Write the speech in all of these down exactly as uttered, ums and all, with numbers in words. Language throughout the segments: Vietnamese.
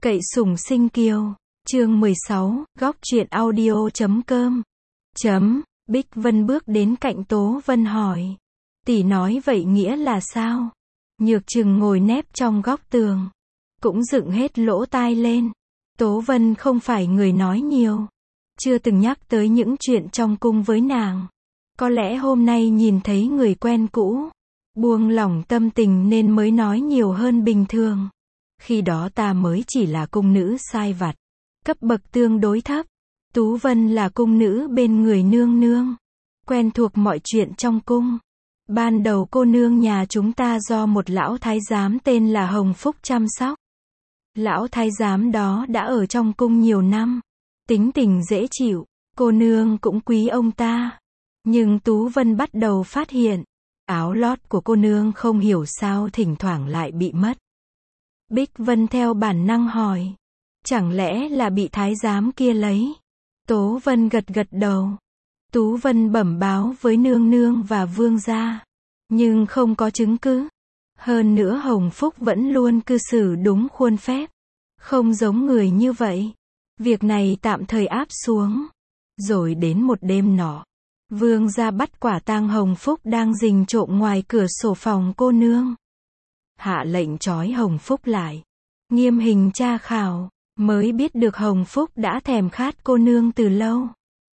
Cậy sủng sinh kiều. Chương mười sáu, góc truyện audio chấm com. Chấm, Bích Vân bước đến cạnh Tố Vân hỏi. Tỷ nói vậy nghĩa là sao? Nhược Trừng ngồi nép trong góc tường, cũng dựng hết lỗ tai lên. Tố Vân không phải người nói nhiều, chưa từng nhắc tới những chuyện trong cung với nàng. Có lẽ hôm nay nhìn thấy người quen cũ, buông lỏng tâm tình nên mới nói nhiều hơn bình thường. Khi đó ta mới chỉ là cung nữ sai vặt, cấp bậc tương đối thấp. Tú Vân là cung nữ bên người nương nương, quen thuộc mọi chuyện trong cung. Ban đầu cô nương nhà chúng ta do một lão thái giám tên là Hồng Phúc chăm sóc. Lão thái giám đó đã ở trong cung nhiều năm, tính tình dễ chịu, cô nương cũng quý ông ta. Nhưng Tú Vân bắt đầu phát hiện, áo lót của cô nương không hiểu sao thỉnh thoảng lại bị mất. Bích Vân theo bản năng hỏi, chẳng lẽ là bị thái giám kia lấy? Tố Vân gật gật đầu. Tú Vân bẩm báo với nương nương và vương gia, nhưng không có chứng cứ. Hơn nữa Hồng Phúc vẫn luôn cư xử đúng khuôn phép, không giống người như vậy. Việc này tạm thời áp xuống. Rồi đến một đêm nọ, vương gia bắt quả tang Hồng Phúc đang rình trộm ngoài cửa sổ phòng cô nương. Hạ lệnh trói Hồng Phúc lại, nghiêm hình tra khảo, mới biết được Hồng Phúc đã thèm khát cô nương từ lâu.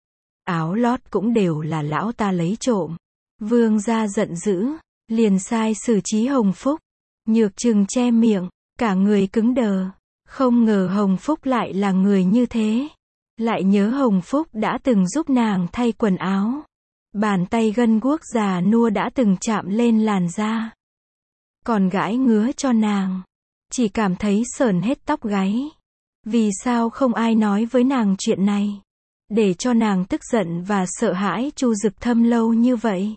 Áo lót cũng đều là lão ta lấy trộm. Vương gia giận dữ, liền sai xử trí Hồng Phúc. Nhược Trừng che miệng, cả người cứng đờ. Không ngờ Hồng Phúc lại là người như thế. Lại nhớ Hồng Phúc đã từng giúp nàng thay quần áo. Bàn tay gân guốc già nua đã từng chạm lên làn da, còn gãi ngứa cho nàng. Chỉ cảm thấy sởn hết tóc gáy. Vì sao không ai nói với nàng chuyện này, để cho nàng tức giận và sợ hãi Chu Dực Thâm lâu như vậy?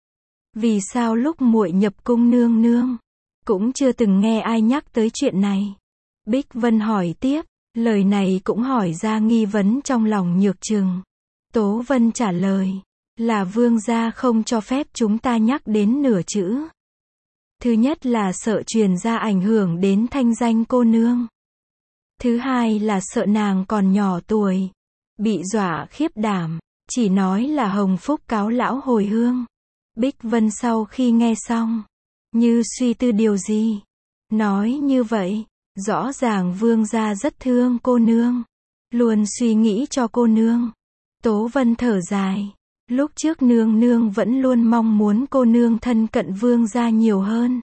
Vì sao lúc muội nhập cung nương nương cũng chưa từng nghe ai nhắc tới chuyện này? Bích Vân hỏi tiếp, lời này cũng hỏi ra nghi vấn trong lòng Nhược Trừng. Tố Vân trả lời, là vương gia không cho phép chúng ta nhắc đến nửa chữ. Thứ nhất là sợ truyền ra ảnh hưởng đến thanh danh cô nương. Thứ hai là sợ nàng còn nhỏ tuổi, bị dọa khiếp đảm, chỉ nói là Hồng Phúc cáo lão hồi hương. Bích Vân sau khi nghe xong, như suy tư điều gì, nói như vậy, rõ ràng vương gia rất thương cô nương, luôn suy nghĩ cho cô nương. Tố Vân thở dài, lúc trước nương nương vẫn luôn mong muốn cô nương thân cận vương gia nhiều hơn.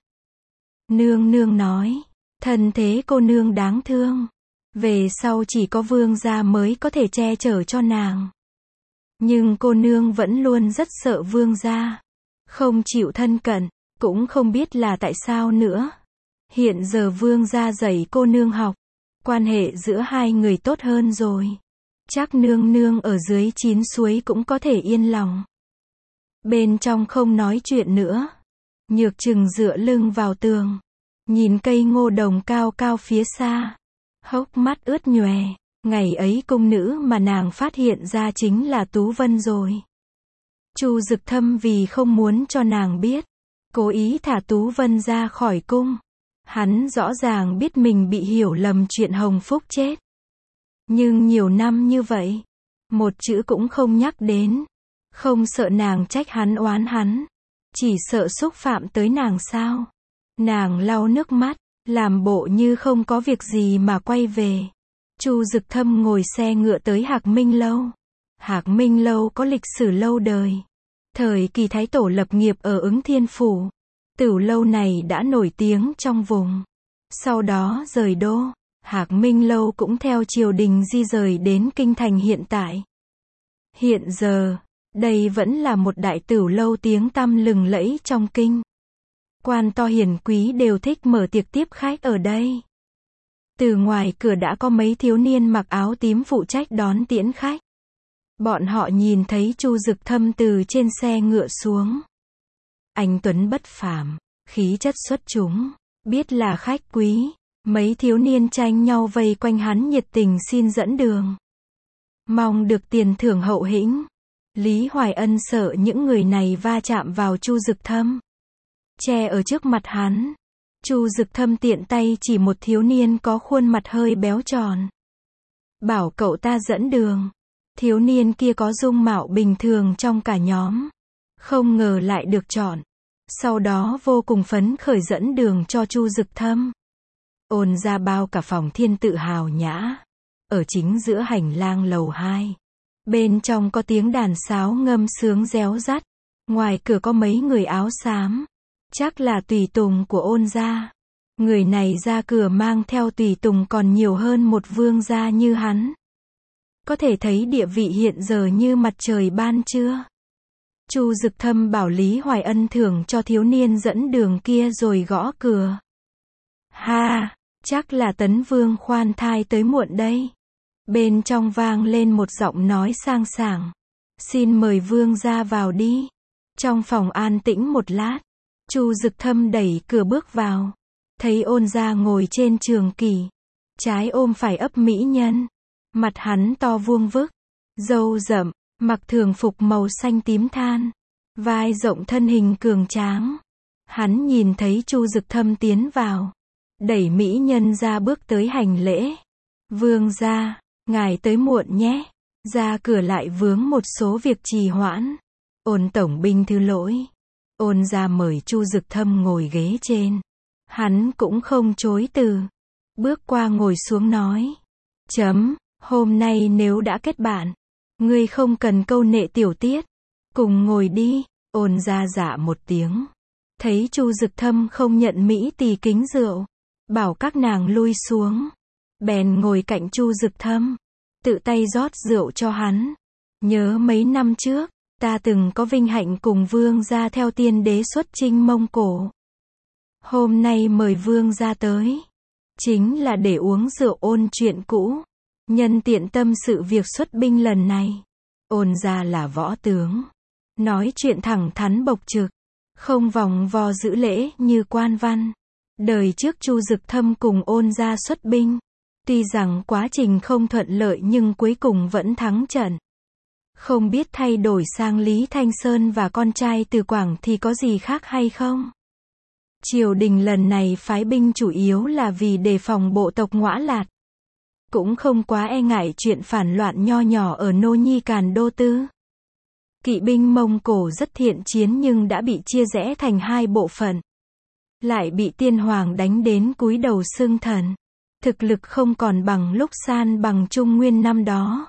Nương nương nói, thân thế cô nương đáng thương, về sau chỉ có vương gia mới có thể che chở cho nàng. Nhưng cô nương vẫn luôn rất sợ vương gia, không chịu thân cận, cũng không biết là tại sao nữa. Hiện giờ vương gia dạy cô nương học, quan hệ giữa hai người tốt hơn rồi. Chắc nương nương ở dưới chín suối cũng có thể yên lòng. Bên trong không nói chuyện nữa. Nhược Trừng dựa lưng vào tường, nhìn cây ngô đồng cao cao phía xa, hốc mắt ướt nhòe. Ngày ấy cung nữ mà nàng phát hiện ra chính là Tú Vân rồi. Chu Dực Thâm vì không muốn cho nàng biết, cố ý thả Tú Vân ra khỏi cung. Hắn rõ ràng biết mình bị hiểu lầm chuyện Hồng Phúc chết, nhưng nhiều năm như vậy, một chữ cũng không nhắc đến. Không sợ nàng trách hắn oán hắn, chỉ sợ xúc phạm tới nàng sao? Nàng lau nước mắt, làm bộ như không có việc gì mà quay về. Chu Dực Thâm ngồi xe ngựa tới Hạc Minh Lâu. Hạc Minh Lâu có lịch sử lâu đời. Thời kỳ Thái Tổ lập nghiệp ở Ứng Thiên Phủ, tửu lâu này đã nổi tiếng trong vùng. Sau đó rời đô, Hạc Minh Lâu cũng theo triều đình di rời đến kinh thành hiện tại. Hiện giờ, đây vẫn là một đại tửu lâu tiếng tăm lừng lẫy trong kinh. Quan to hiển quý đều thích mở tiệc tiếp khách ở đây. Từ ngoài cửa đã có mấy thiếu niên mặc áo tím phụ trách đón tiễn khách. Bọn họ nhìn thấy Chu Dực Thâm từ trên xe ngựa xuống. Anh tuấn bất phàm, khí chất xuất chúng, biết là khách quý. Mấy thiếu niên tranh nhau vây quanh hắn nhiệt tình xin dẫn đường, mong được tiền thưởng hậu hĩnh. Lý Hoài Ân sợ những người này va chạm vào Chu Dực Thâm, che ở trước mặt hắn. Chu Dực Thâm tiện tay chỉ một thiếu niên có khuôn mặt hơi béo tròn. Bảo cậu ta dẫn đường. Thiếu niên kia có dung mạo bình thường trong cả nhóm. Không ngờ lại được chọn. Sau đó vô cùng phấn khởi dẫn đường cho Chu Dực Thâm. Ôn ra bao cả phòng thiên tự hào nhã. Ở chính giữa hành lang lầu hai. Bên trong có tiếng đàn sáo ngâm sướng réo rắt. Ngoài cửa có mấy người áo xám. Chắc là tùy tùng của ôn gia. Người này ra cửa mang theo tùy tùng còn nhiều hơn một vương gia như hắn. Có thể thấy địa vị hiện giờ như mặt trời ban trưa. Chu Dực Thâm bảo Lý Hoài Ân thưởng cho thiếu niên dẫn đường kia rồi gõ cửa. Ha, chắc là Tấn Vương khoan thai tới muộn đây. Bên trong vang lên một giọng nói sang sảng. Xin mời vương gia vào đi. Trong phòng an tĩnh một lát. Chu Dực Thâm đẩy cửa bước vào. Thấy ôn gia ngồi trên trường kỷ. Trái ôm phải ấp mỹ nhân. Mặt hắn to vuông vức. Râu rậm, mặc thường phục màu xanh tím than. Vai rộng thân hình cường tráng. Hắn nhìn thấy Chu Dực Thâm tiến vào. Đẩy mỹ nhân ra bước tới hành lễ. Vương gia, ngài tới muộn nhé. Ra cửa lại vướng một số việc trì hoãn. Ôn tổng binh thứ lỗi. Ôn gia mời Chu Dực Thâm ngồi ghế trên. Hắn cũng không chối từ. Bước qua ngồi xuống nói. Chấm, hôm nay nếu đã kết bạn. Ngươi không cần câu nệ tiểu tiết. Cùng ngồi đi. Ôn gia dạ một tiếng. Thấy Chu Dực Thâm không nhận mỹ tỳ kính rượu. Bảo các nàng lui xuống. Bèn ngồi cạnh Chu Dực Thâm. Tự tay rót rượu cho hắn. Nhớ mấy năm trước. Ta từng có vinh hạnh cùng vương gia theo tiên đế xuất chinh Mông Cổ. Hôm nay mời vương gia tới. Chính là để uống rượu ôn chuyện cũ. Nhân tiện tâm sự việc xuất binh lần này. Ôn gia là võ tướng. Nói chuyện thẳng thắn bộc trực. Không vòng vo giữ lễ như quan văn. Đời trước Chu Dực Thâm cùng ôn gia xuất binh. Tuy rằng quá trình không thuận lợi nhưng cuối cùng vẫn thắng trận. Không biết thay đổi sang Lý Thanh Sơn và con trai Từ Quảng thì có gì khác hay không? Triều đình lần này phái binh chủ yếu là vì đề phòng bộ tộc Ngõa Lạt. Cũng không quá e ngại chuyện phản loạn nho nhỏ ở Nô Nhi Càn Đô Tư. Kỵ binh Mông Cổ rất thiện chiến nhưng đã bị chia rẽ thành hai bộ phận. Lại bị tiên hoàng đánh đến cúi đầu xưng thần. Thực lực không còn bằng lúc san bằng Trung Nguyên năm đó.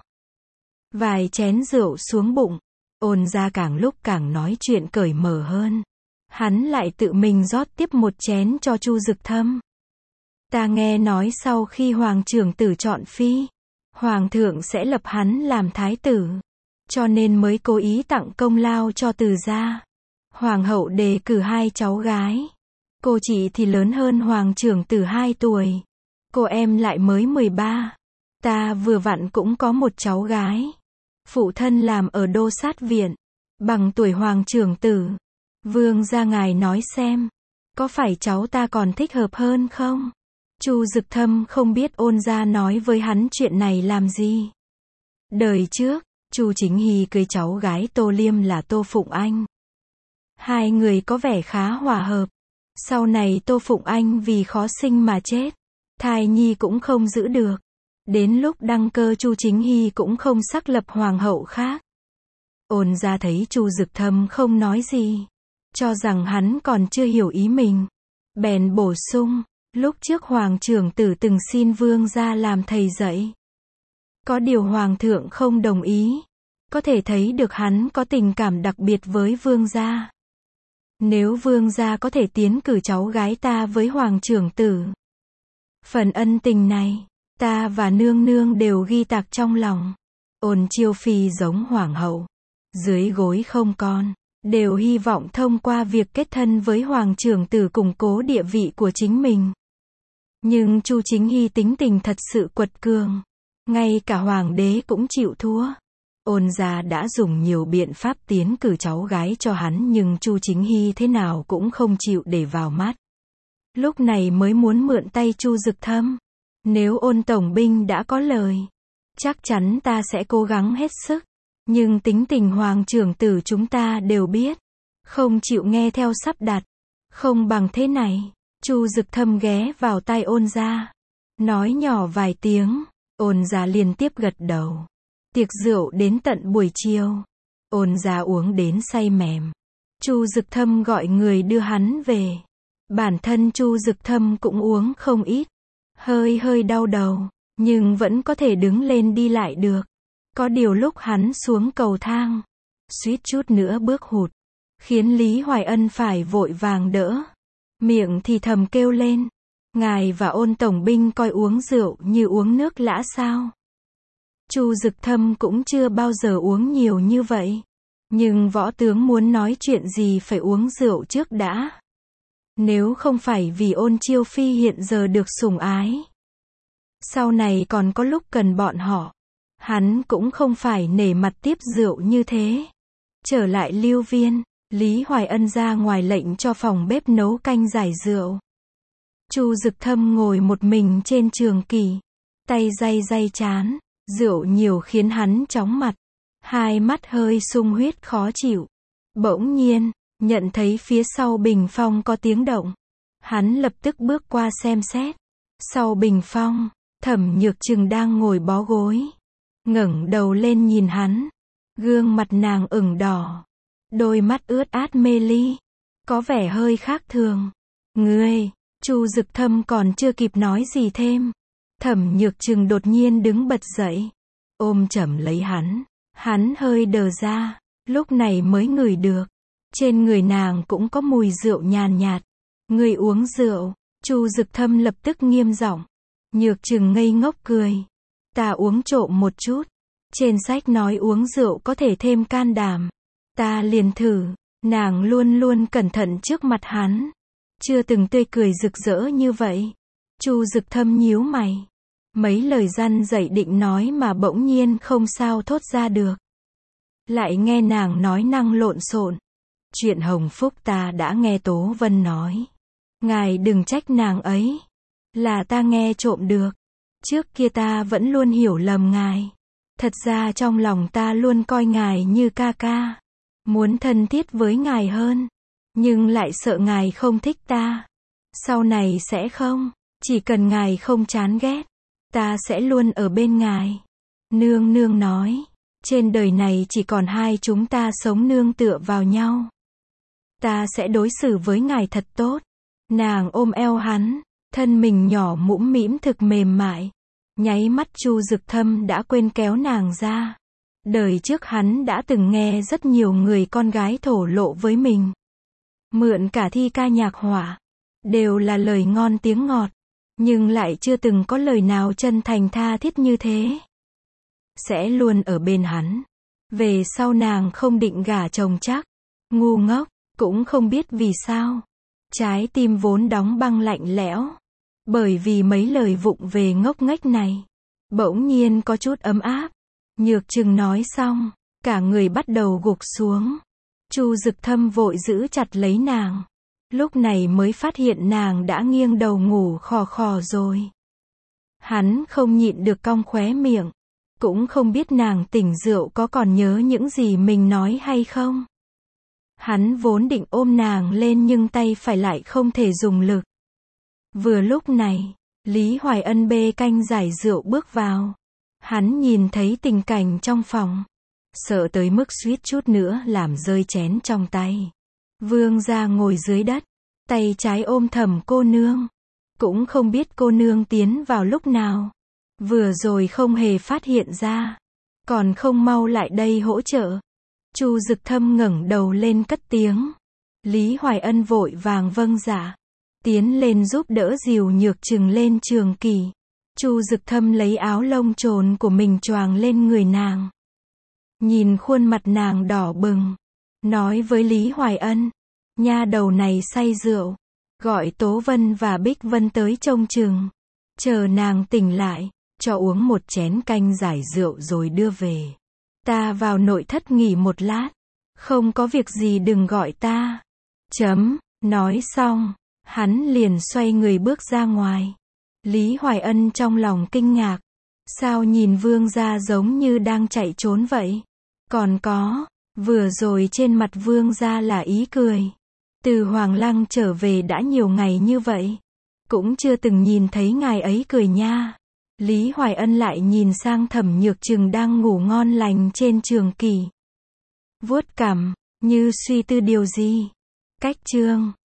Vài chén rượu xuống bụng. Ôn gia càng lúc càng nói chuyện cởi mở hơn. Hắn lại tự mình rót tiếp một chén cho Chu Dực Thâm. Ta nghe nói sau khi hoàng trưởng tử chọn phi, hoàng thượng sẽ lập hắn làm thái tử. Cho nên mới cố ý tặng công lao cho Từ gia. Hoàng hậu đề cử hai cháu gái. Cô chị thì lớn hơn hoàng trưởng tử hai tuổi. Cô em lại mới mười ba. Ta vừa vặn cũng có một cháu gái. Phụ thân làm ở đô sát viện. Bằng tuổi hoàng trưởng tử. Vương gia ngài nói xem. Có phải cháu ta còn thích hợp hơn không? Chu Dực Thâm không biết ôn gia nói với hắn chuyện này làm gì. Đời trước, Chu Chính Hy cưới cháu gái Tô Liêm là Tô Phụng Anh. Hai người có vẻ khá hòa hợp. Sau này Tô Phụng Anh vì khó sinh mà chết. Thai nhi cũng không giữ được. Đến lúc đăng cơ Chu Chính Hy cũng không sắc lập hoàng hậu khác. Ôn gia thấy Chu Dực Thâm không nói gì. Cho rằng hắn còn chưa hiểu ý mình. Bèn bổ sung. Lúc trước hoàng trưởng tử từng xin vương gia làm thầy dạy. Có điều hoàng thượng không đồng ý. Có thể thấy được hắn có tình cảm đặc biệt với vương gia. Nếu vương gia có thể tiến cử cháu gái ta với hoàng trưởng tử. Phần ân tình này, ta và nương nương đều ghi tạc trong lòng. Ôn Chiêu Phi giống hoàng hậu. Dưới gối không con. Đều hy vọng thông qua việc kết thân với hoàng trưởng tử củng cố địa vị của chính mình. Nhưng Chu Chính Hy tính tình thật sự quật cường. Ngay cả hoàng đế cũng chịu thua. Ôn gia đã dùng nhiều biện pháp tiến cử cháu gái cho hắn nhưng Chu Chính Hy thế nào cũng không chịu để vào mắt. Lúc này mới muốn mượn tay Chu Dực Thâm. Nếu Ôn tổng binh đã có lời, chắc chắn ta sẽ cố gắng hết sức. Nhưng tính tình hoàng trưởng tử chúng ta đều biết. Không chịu nghe theo sắp đặt. Không bằng thế này. Chu Dực Thâm ghé vào tai Ôn Gia, nói nhỏ vài tiếng, Ôn Gia liên tiếp gật đầu. Tiệc rượu đến tận buổi chiều, Ôn Gia uống đến say mềm. Chu Dực Thâm gọi người đưa hắn về. Bản thân Chu Dực Thâm cũng uống không ít, hơi hơi đau đầu, nhưng vẫn có thể đứng lên đi lại được. Có điều lúc hắn xuống cầu thang, suýt chút nữa bước hụt, khiến Lý Hoài Ân phải vội vàng đỡ. Miệng thì thầm kêu lên, ngài và Ôn tổng binh coi uống rượu như uống nước lã sao? Chu Dực Thâm cũng chưa bao giờ uống nhiều như vậy, nhưng võ tướng muốn nói chuyện gì phải uống rượu trước đã. Nếu không phải vì Ôn Chiêu Phi hiện giờ được sủng ái, sau này còn có lúc cần bọn họ, hắn cũng không phải nể mặt tiếp rượu như thế. Trở lại Lưu Viên, Lý Hoài Ân ra ngoài lệnh cho phòng bếp nấu canh giải rượu. Chu Dực Thâm ngồi một mình trên trường kỷ, tay day day trán, rượu nhiều khiến hắn chóng mặt, hai mắt hơi sung huyết khó chịu. Bỗng nhiên, nhận thấy phía sau bình phong có tiếng động. Hắn lập tức bước qua xem xét. Sau bình phong, Thẩm Nhược Trừng đang ngồi bó gối, ngẩng đầu lên nhìn hắn. Gương mặt nàng ửng đỏ, đôi mắt ướt át mê ly, có vẻ hơi khác thường. Ngươi, Chu Dực Thâm còn chưa kịp nói gì thêm, Thẩm Nhược Trừng đột nhiên đứng bật dậy, ôm chầm lấy hắn. Hắn hơi đờ ra, lúc này mới ngửi được, trên người nàng cũng có mùi rượu nhàn nhạt. Ngươi uống rượu? Chu Dực Thâm lập tức nghiêm giọng. Nhược Trừng ngây ngốc cười. Ta uống trộm một chút. Trên sách nói uống rượu có thể thêm can đảm. Ta liền thử. Nàng luôn luôn cẩn thận trước mặt hắn, chưa từng tươi cười rực rỡ như vậy. Chu Dực Thâm nhíu mày, mấy lời răn dạy định nói mà bỗng nhiên không sao thốt ra được. Lại nghe nàng nói năng lộn xộn. Chuyện Hồng Phúc ta đã nghe Tố Vân nói. Ngài đừng trách nàng ấy. Là ta nghe trộm được. Trước kia ta vẫn luôn hiểu lầm ngài. Thật ra trong lòng ta luôn coi ngài như ca ca. Muốn thân thiết với ngài hơn. Nhưng lại sợ ngài không thích ta. Sau này sẽ không. Chỉ cần ngài không chán ghét, ta sẽ luôn ở bên ngài. Nương nương nói. Trên đời này chỉ còn hai chúng ta sống nương tựa vào nhau. Ta sẽ đối xử với ngài thật tốt. Nàng ôm eo hắn, thân mình nhỏ mũm mĩm thực mềm mại. Nháy mắt Chu Dực Thâm đã quên kéo nàng ra. Đời trước hắn đã từng nghe rất nhiều người con gái thổ lộ với mình. Mượn cả thi ca nhạc họa. Đều là lời ngon tiếng ngọt. Nhưng lại chưa từng có lời nào chân thành tha thiết như thế. Sẽ luôn ở bên hắn. Về sau nàng không định gả chồng chắc. Ngu ngốc, cũng không biết vì sao. Trái tim vốn đóng băng lạnh lẽo. Bởi vì mấy lời vụng về ngốc nghếch này. Bỗng nhiên có chút ấm áp. Nhược Trừng nói xong, cả người bắt đầu gục xuống. Chu Dực Thâm vội giữ chặt lấy nàng. Lúc này mới phát hiện nàng đã nghiêng đầu ngủ khò khò rồi. Hắn không nhịn được cong khóe miệng. Cũng không biết nàng tỉnh rượu có còn nhớ những gì mình nói hay không. Hắn vốn định ôm nàng lên nhưng tay phải lại không thể dùng lực. Vừa lúc này, Lý Hoài Ân bê canh giải rượu bước vào. Hắn nhìn thấy tình cảnh trong phòng, sợ tới mức suýt chút nữa làm rơi chén trong tay. Vương gia ngồi dưới đất, tay trái ôm Thẩm cô nương. Cũng không biết cô nương tiến vào lúc nào. Vừa rồi không hề phát hiện ra. Còn không mau lại đây hỗ trợ. Chu Dực Thâm ngẩng đầu lên cất tiếng. Lý Hoài Ân vội vàng vâng dạ. Tiến lên giúp đỡ dìu Nhược Trừng lên trường kỷ. Chu Dực Thâm lấy áo lông trồn của mình choàng lên người nàng. Nhìn khuôn mặt nàng đỏ bừng. Nói với Lý Hoài Ân. Nha đầu này say rượu. Gọi Tố Vân và Bích Vân tới trông chừng. Chờ nàng tỉnh lại, cho uống một chén canh giải rượu rồi đưa về. Ta vào nội thất nghỉ một lát. Không có việc gì đừng gọi ta. Chấm, nói xong, hắn liền xoay người bước ra ngoài. Lý Hoài Ân trong lòng kinh ngạc. Sao nhìn vương gia giống như đang chạy trốn vậy? Còn có, vừa rồi trên mặt vương gia là ý cười. Từ Hoàng Lăng trở về đã nhiều ngày như vậy. Cũng chưa từng nhìn thấy ngài ấy cười nha. Lý Hoài Ân lại nhìn sang Thẩm Nhược Trừng đang ngủ ngon lành trên trường kỷ. Vuốt cằm, như suy tư điều gì. Cách chương